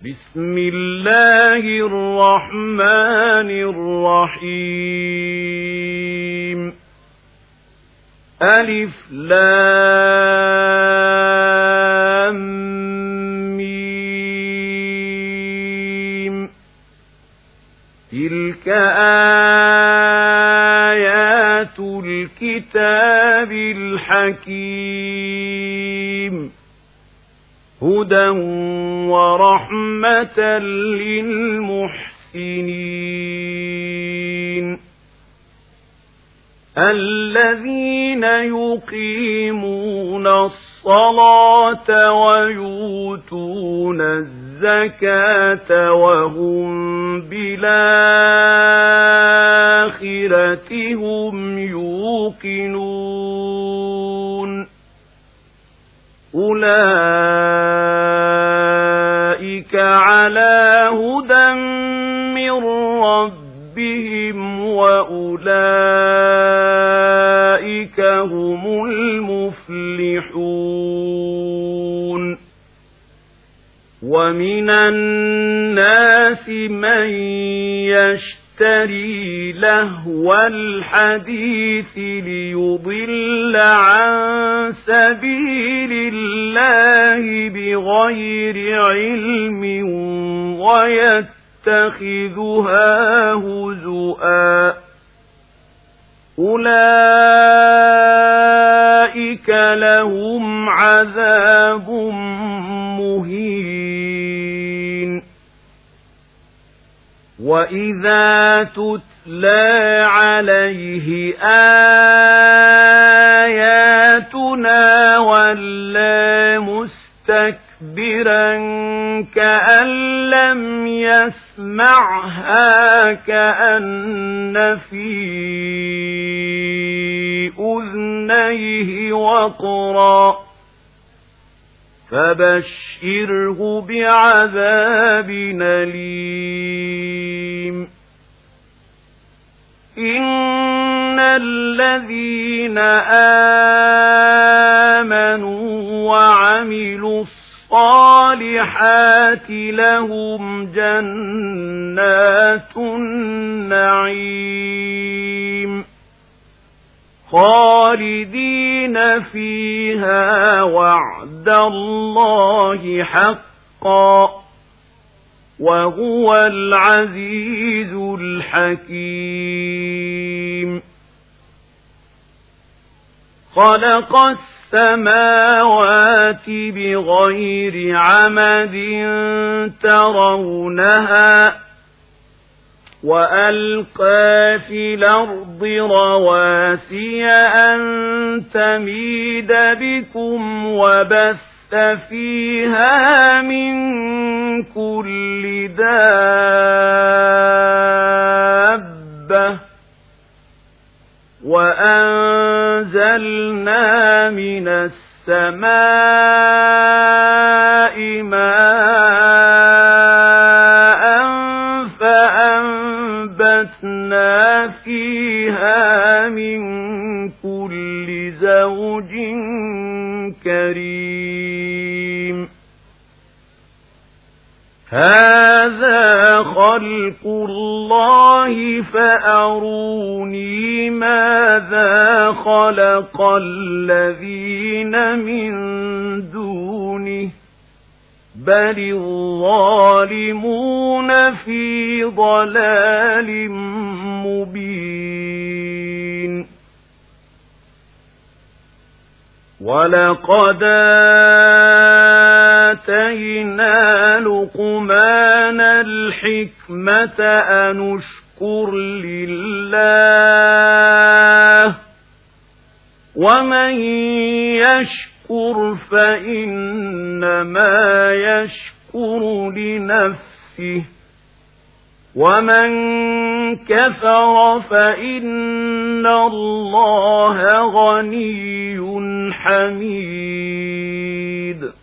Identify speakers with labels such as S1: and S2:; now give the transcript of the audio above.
S1: بسم الله الرحمن الرحيم ألف لام ميم تلك آيات الكتاب الحكيم هدى ورحمة للمحسنين الذين يقيمون الصلاة ويؤتون الزكاة وهم بالآخرة هم يوقنون أولئك على هدى من ربهم وأولئك هم المفلحون ومن الناس من يشتري لهو الحديث ليضل عن سبيل الله بغير علم ويتخذها هزؤا أولئك لهم عذاب مهين وإذا تتلى عليه آياتنا ولى مستكبرا كأن لم يسمعها كأن في أذنيه وقرا فبشره بعذاب أليم إن الذين آمنوا وعملوا الصالحات لهم جنات النعيم خالدين فيها وعد الله حقا وهو العزيز الحكيم خلق السماوات بغير عمد ترونها وألقى في الأرض رواسي أن تميد بكم وبث فيها من كل دابة وأنزلنا من السماء ماء فأنبتنا فيها من كل زوج كريم هذا خلق الله فأروني ماذا خلق الذين من دونه بل الظالمون في ضلال مبين ولقد آتينا لقمان الحكمة أن اشكر لله ومن يشكر فإنما يشكر لنفسه ومن كفر فإن الله غني حميد